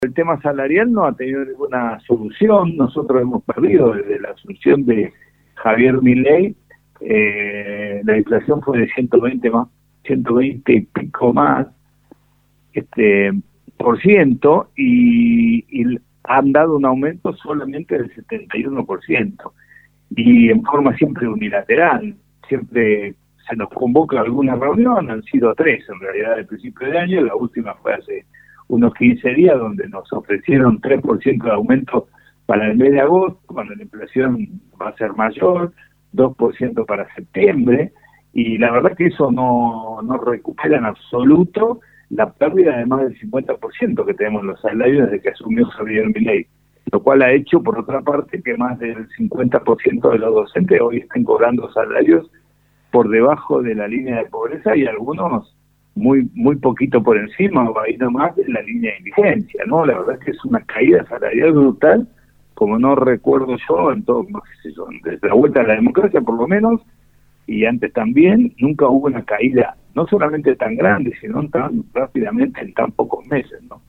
El tema salarial no ha tenido ninguna solución. Nosotros hemos perdido desde la asunción de Javier Milei. La inflación fue de 120 y pico más por ciento, y han dado un aumento solamente del 71%, y en forma siempre unilateral. Siempre se nos convoca a alguna reunión, han sido 3 en realidad al principio de año. La última fue hace unos 15 días, donde nos ofrecieron 3% de aumento para el mes de agosto, cuando la inflación va a ser mayor, 2% para septiembre, y la verdad que eso no recupera en absoluto la pérdida de más del 50% que tenemos en los salarios desde que asumió Javier Milei, lo cual ha hecho, por otra parte, que más del 50% de los docentes hoy estén cobrando salarios por debajo de la línea de pobreza, y algunos muy poquito por encima, o ahí nomás, de la línea de indigencia, ¿no? La verdad es que es una caída salarial brutal, como no recuerdo yo, en todo, no sé yo, desde la vuelta a la democracia por lo menos, y antes también, nunca hubo una caída, no solamente tan grande, sino tan rápidamente en tan pocos meses, ¿no?